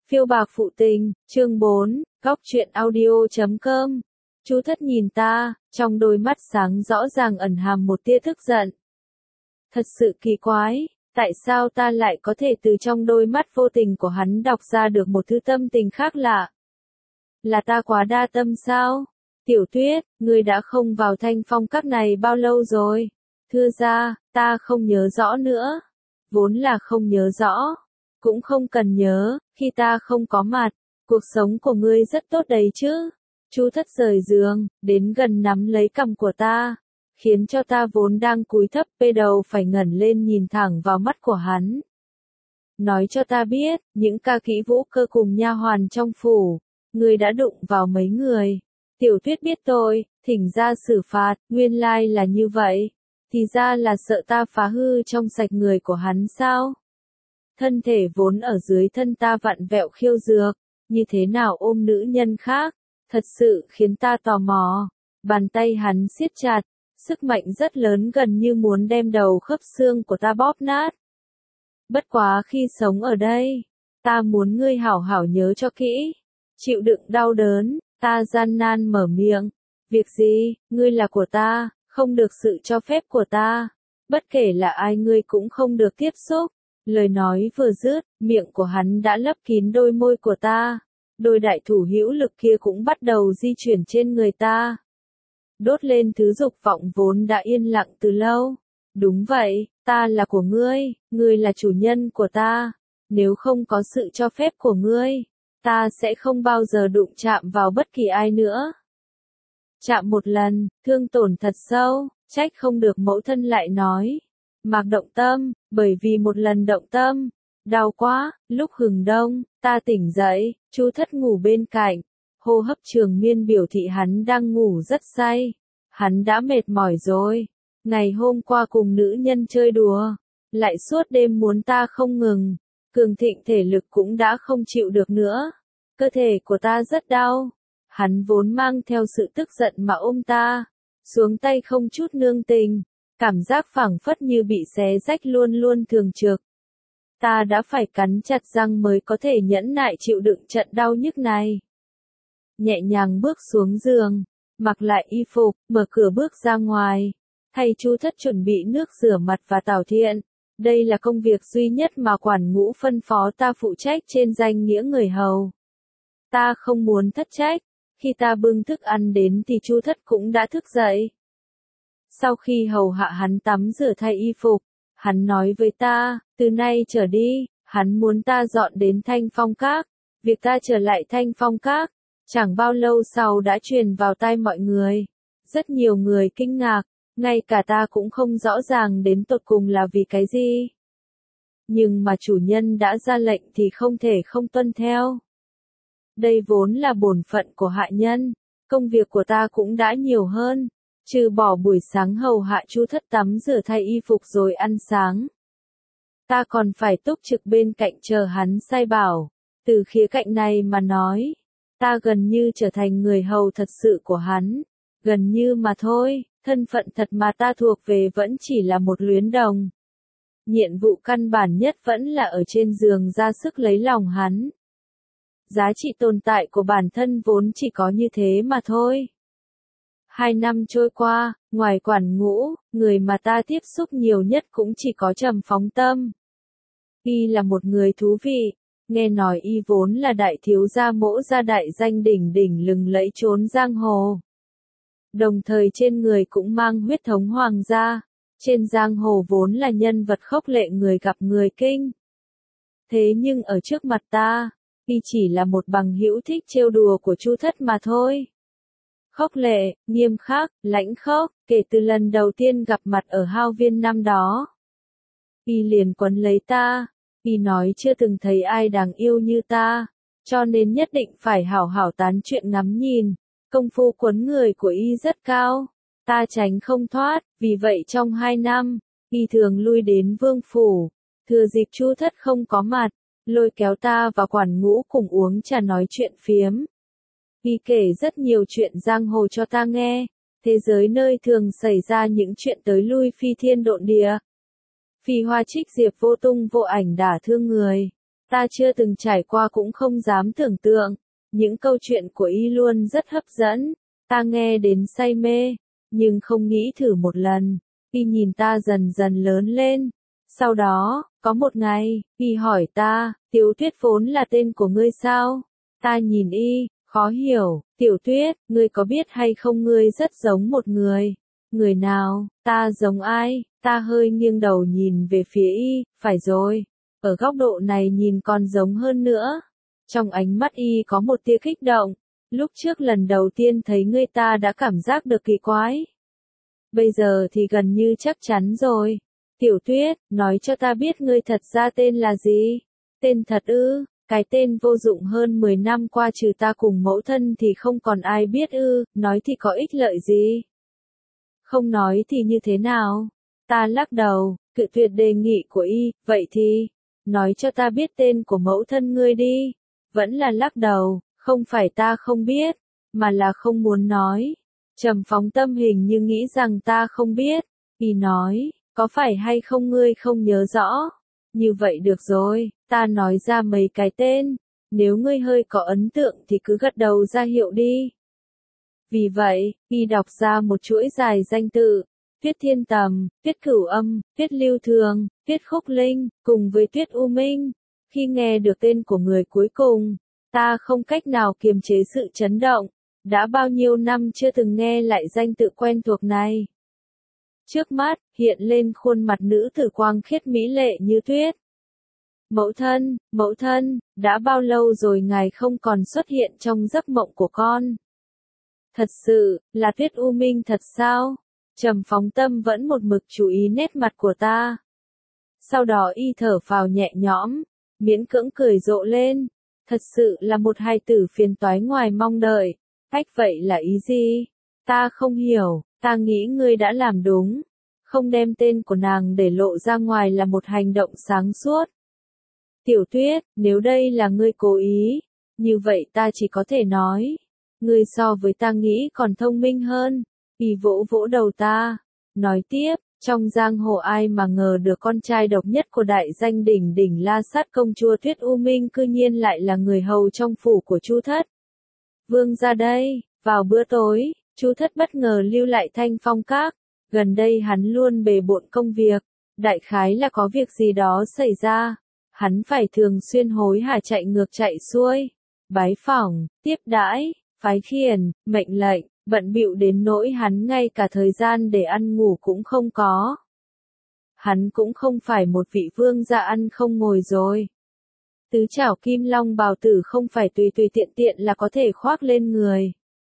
Phiêu bạc phụ tình, chương 4, góc truyện audio.com. Chu Thất nhìn ta, trong đôi mắt sáng rõ ràng ẩn hàm một tia tức giận. Thật sự kỳ quái, tại sao ta lại có thể từ trong đôi mắt vô tình của hắn đọc ra được một thứ tâm tình khác lạ? Là ta quá đa tâm sao? Tiểu Tuyết, ngươi đã không vào Thanh Phong các này bao lâu rồi? Thưa ra, ta không nhớ rõ nữa. Vốn là không nhớ rõ. Cũng không cần nhớ, khi ta không có mặt, cuộc sống của ngươi rất tốt đấy chứ. Chu Thất rời giường, đến gần nắm lấy cằm của ta, khiến cho ta vốn đang cúi thấp bê đầu phải ngẩng lên nhìn thẳng vào mắt của hắn. Nói cho ta biết, những ca kỹ vũ cơ cùng nha hoàn trong phủ, ngươi đã đụng vào mấy người. Tiểu Tuyết biết tôi, thỉnh ra xử phạt, nguyên lai là như vậy. Thì ra là sợ ta phá hư trong sạch người của hắn sao? Thân thể vốn ở dưới thân ta vặn vẹo khiêu dược, như thế nào ôm nữ nhân khác, thật sự khiến ta tò mò. Bàn tay hắn siết chặt, sức mạnh rất lớn gần như muốn đem đầu khớp xương của ta bóp nát. Bất quá khi sống ở đây, ta muốn ngươi hảo hảo nhớ cho kỹ. Chịu đựng đau đớn, ta gian nan mở miệng. Việc gì, ngươi là của ta, không được sự cho phép của ta. Bất kể là ai ngươi cũng không được tiếp xúc. Lời nói vừa dứt, miệng của hắn đã lấp kín đôi môi của ta. Đôi đại thủ hữu lực kia cũng bắt đầu di chuyển trên người ta. Đốt lên thứ dục vọng vốn đã yên lặng từ lâu. Đúng vậy, ta là của ngươi là chủ nhân của ta. Nếu không có sự cho phép của ngươi, ta sẽ không bao giờ đụng chạm vào bất kỳ ai nữa. Chạm một lần, thương tổn thật sâu, trách không được mẫu thân lại nói. Mạc động tâm, bởi vì một lần động tâm, đau quá. Lúc hừng đông, ta tỉnh dậy, Chu Thất ngủ bên cạnh, hô hấp trường miên biểu thị hắn đang ngủ rất say. Hắn đã mệt mỏi rồi, ngày hôm qua cùng nữ nhân chơi đùa, lại suốt đêm muốn ta không ngừng, cường thịnh thể lực cũng đã không chịu được nữa. Cơ thể của ta rất đau, hắn vốn mang theo sự tức giận mà ôm ta, xuống tay không chút nương tình. Cảm giác phảng phất như bị xé rách luôn luôn thường trực. Ta đã phải cắn chặt răng mới có thể nhẫn nại chịu đựng trận đau nhức này. Nhẹ nhàng bước xuống giường, mặc lại y phục, mở cửa bước ra ngoài. Thầy Chu Thất chuẩn bị nước rửa mặt và tảo thiện. Đây là công việc duy nhất mà quản ngũ phân phó ta phụ trách trên danh nghĩa người hầu. Ta không muốn thất trách. Khi ta bưng thức ăn đến thì Chu Thất cũng đã thức dậy. Sau khi hầu hạ hắn tắm rửa thay y phục, hắn nói với ta, từ nay trở đi, hắn muốn ta dọn đến Thanh Phong Các. Việc ta trở lại Thanh Phong Các, chẳng bao lâu sau đã truyền vào tai mọi người. Rất nhiều người kinh ngạc, ngay cả ta cũng không rõ ràng đến tột cùng là vì cái gì. Nhưng mà chủ nhân đã ra lệnh thì không thể không tuân theo. Đây vốn là bổn phận của hạ nhân, công việc của ta cũng đã nhiều hơn. Trừ bỏ buổi sáng hầu hạ Chu Thất tắm rửa thay y phục rồi ăn sáng. Ta còn phải túc trực bên cạnh chờ hắn sai bảo. Từ khía cạnh này mà nói, ta gần như trở thành người hầu thật sự của hắn. Gần như mà thôi, thân phận thật mà ta thuộc về vẫn chỉ là một luyến đồng. Nhiệm vụ căn bản nhất vẫn là ở trên giường ra sức lấy lòng hắn. Giá trị tồn tại của bản thân vốn chỉ có như thế mà thôi. 2 năm trôi qua, ngoài quản ngũ, người mà ta tiếp xúc nhiều nhất cũng chỉ có Trầm Phóng Tâm. Y là một người thú vị, nghe nói y vốn là đại thiếu gia mỗ gia đại danh đỉnh đỉnh lừng lẫy trốn giang hồ. Đồng thời trên người cũng mang huyết thống hoàng gia, trên giang hồ vốn là nhân vật khốc lệ người gặp người kinh. Thế nhưng ở trước mặt ta, y chỉ là một bằng hữu thích trêu đùa của Chu Thất mà thôi. Khốc lệ, nghiêm khắc, lãnh khốc, kể từ lần đầu tiên gặp mặt ở hao viên năm đó. Y liền quấn lấy ta, y nói chưa từng thấy ai đáng yêu như ta, cho nên nhất định phải hảo hảo tán chuyện ngắm nhìn. Công phu quấn người của y rất cao, ta tránh không thoát, vì vậy trong 2 năm, y thường lui đến vương phủ, thừa dịp Chu Thất không có mặt, lôi kéo ta và quản ngũ cùng uống trà nói chuyện phiếm. Y kể rất nhiều chuyện giang hồ cho ta nghe, thế giới nơi thường xảy ra những chuyện tới lui phi thiên độn địa. Phi hoa trích diệp vô tung vô ảnh đả thương người, Ta chưa từng trải qua cũng không dám tưởng tượng. Những câu chuyện của y luôn rất hấp dẫn. Ta nghe đến say mê, nhưng không nghĩ thử một lần. Y nhìn ta dần dần lớn lên. Sau đó, có một ngày, y hỏi ta, Tiểu Tuyết vốn là tên của ngươi sao? Ta nhìn y, khó hiểu, Tiểu Tuyết, ngươi có biết hay không ngươi rất giống một người. Người nào, ta giống ai? Ta hơi nghiêng đầu nhìn về phía y, phải rồi. Ở góc độ này nhìn còn giống hơn nữa. Trong ánh mắt y có một tia kích động. Lúc trước lần đầu tiên thấy ngươi ta đã cảm giác được kỳ quái. Bây giờ thì gần như chắc chắn rồi. Tiểu Tuyết, nói cho ta biết ngươi thật ra tên là gì? Tên thật ư? Cái tên vô dụng hơn 10 năm qua trừ ta cùng mẫu thân thì không còn ai biết ư, nói thì có ích lợi gì? Không nói thì như thế nào? Ta lắc đầu, cự tuyệt đề nghị của y, vậy thì, nói cho ta biết tên của mẫu thân ngươi đi. Vẫn là lắc đầu, không phải ta không biết, mà là không muốn nói. Trầm Phóng Tâm hình như nghĩ rằng ta không biết. Y nói, có phải hay không ngươi không nhớ rõ? Như vậy được rồi, ta nói ra mấy cái tên. Nếu ngươi hơi có ấn tượng thì cứ gật đầu ra hiệu đi. Vì vậy, y đọc ra một chuỗi dài danh tự. Tuyết Thiên Tầm, Tuyết Cửu Âm, Tuyết Lưu Thường, Tuyết Khúc Linh, cùng với Tuyết U Minh. Khi nghe được tên của người cuối cùng, ta không cách nào kiềm chế sự chấn động. Đã bao nhiêu năm chưa từng nghe lại danh tự quen thuộc này. Trước mắt, hiện lên khuôn mặt nữ tử quang khiết mỹ lệ như tuyết. Mẫu thân, đã bao lâu rồi ngài không còn xuất hiện trong giấc mộng của con? Thật sự, là Tuyết U Minh thật sao? Trầm Phóng Tâm vẫn một mực chú ý nét mặt của ta. Sau đó y thở phào nhẹ nhõm, miễn cưỡng cười rộ lên. Thật sự là một hài tử phiền toái ngoài mong đợi. Cách vậy là ý gì? Ta không hiểu, ta nghĩ ngươi đã làm đúng. Không đem tên của nàng để lộ ra ngoài là một hành động sáng suốt. Tiểu Tuyết, nếu đây là ngươi cố ý, như vậy ta chỉ có thể nói. Ngươi so với ta nghĩ còn thông minh hơn. Y vỗ vỗ đầu ta. Nói tiếp, trong giang hồ ai mà ngờ được con trai độc nhất của đại danh đỉnh đỉnh La Sát công chúa Tuyết U Minh cư nhiên lại là người hầu trong phủ của Chu Thất. Vương ra đây, vào bữa tối, Chu Thất bất ngờ lưu lại Thanh Phong Các. Gần đây hắn luôn bề bộn công việc. Đại khái là có việc gì đó xảy ra. Hắn phải thường xuyên hối hả chạy ngược chạy xuôi. Bái phỏng, tiếp đãi, phái khiển, mệnh lệnh, bận bịu đến nỗi hắn ngay cả thời gian để ăn ngủ cũng không có. Hắn cũng không phải một vị vương gia ăn không ngồi rồi. Tứ trảo kim long bào tử không phải tùy tùy tiện tiện là có thể khoác lên người.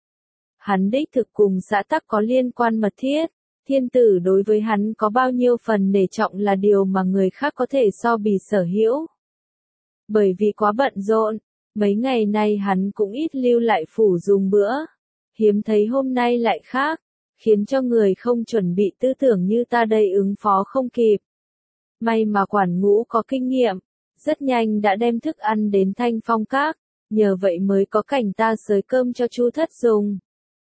Hắn đích thực cùng xã tắc có liên quan mật thiết. Thiên tử đối với hắn có bao nhiêu phần nể trọng là điều mà người khác có thể so bì sở hữu. Bởi vì quá bận rộn, mấy ngày nay hắn cũng ít lưu lại phủ dùng bữa. Hiếm thấy hôm nay lại khác, khiến cho người không chuẩn bị tư tưởng như ta đây ứng phó không kịp. May mà quản ngũ có kinh nghiệm, rất nhanh đã đem thức ăn đến Thanh Phong Các, nhờ vậy mới có cảnh ta xới cơm cho Chu Thất dùng.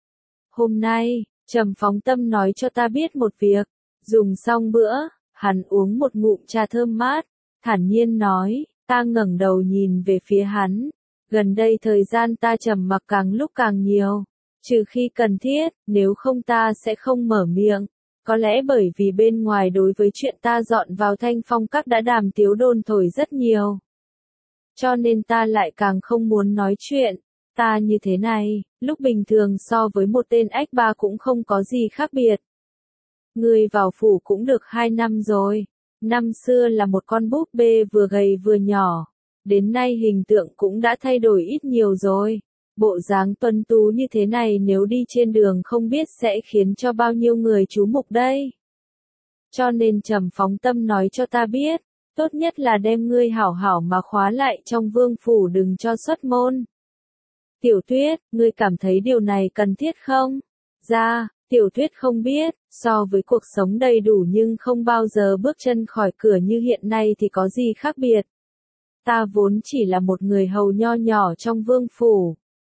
Hôm nay, Trầm Phóng Tâm nói cho ta biết một việc. Dùng xong bữa, hắn uống một ngụm trà thơm mát, thản nhiên nói. Ta ngẩng đầu nhìn về phía hắn. Gần đây thời gian ta trầm mặc càng lúc càng nhiều. Trừ khi cần thiết, nếu không ta sẽ không mở miệng. Có lẽ bởi vì bên ngoài đối với chuyện ta dọn vào Thanh Phong Các đã đàm tiếu đồn thổi rất nhiều. Cho nên ta lại càng không muốn nói chuyện. Ta như thế này, lúc bình thường so với một tên ách ba cũng không có gì khác biệt. Ngươi vào phủ cũng được 2 năm rồi. Năm xưa là một con búp bê vừa gầy vừa nhỏ. Đến nay hình tượng cũng đã thay đổi ít nhiều rồi. Bộ dáng tuấn tú như thế này nếu đi trên đường không biết sẽ khiến cho bao nhiêu người chú mục đây. Cho nên Trầm Phóng Tâm nói cho ta biết, tốt nhất là đem ngươi hảo hảo mà khóa lại trong vương phủ đừng cho xuất môn. Tiểu Tuyết, ngươi cảm thấy điều này cần thiết không? Dạ, Tiểu Tuyết không biết, so với cuộc sống đầy đủ nhưng không bao giờ bước chân khỏi cửa như hiện nay thì có gì khác biệt. Ta vốn chỉ là một người hầu nho nhỏ trong vương phủ.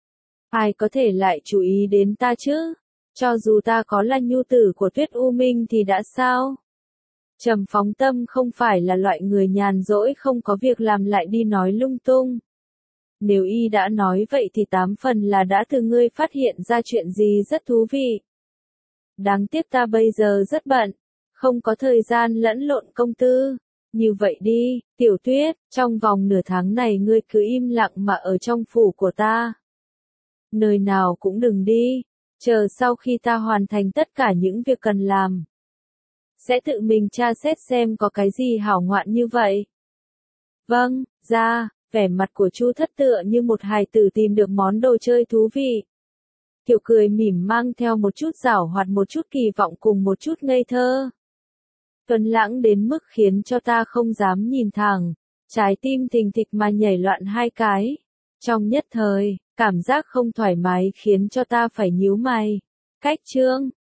Ai có thể lại chú ý đến ta chứ? Cho dù ta có là nhu tử của Tuyết U Minh thì đã sao? Trầm Phóng Tâm không phải là loại người nhàn rỗi không có việc làm lại đi nói lung tung. Nếu y đã nói vậy thì 8 phần là đã từ ngươi phát hiện ra chuyện gì rất thú vị. Đáng tiếc ta bây giờ rất bận, không có thời gian lẫn lộn công tư. Như vậy đi, Tiểu Tuyết, trong vòng nửa tháng này ngươi cứ im lặng mà ở trong phủ của ta. Nơi nào cũng đừng đi, chờ sau khi ta hoàn thành tất cả những việc cần làm. Sẽ tự mình tra xét xem có cái gì hảo ngoạn như vậy. Vâng, ra, vẻ mặt của Chu Thất tựa như một hài tử tìm được món đồ chơi thú vị. Kiểu cười mỉm mang theo một chút giảo hoạt, một chút kỳ vọng cùng một chút ngây thơ. Tuấn lãng đến mức khiến cho ta không dám nhìn thẳng, trái tim thình thịch mà nhảy loạn 2 cái. Trong nhất thời, cảm giác không thoải mái khiến cho ta phải nhíu mày. Cách chương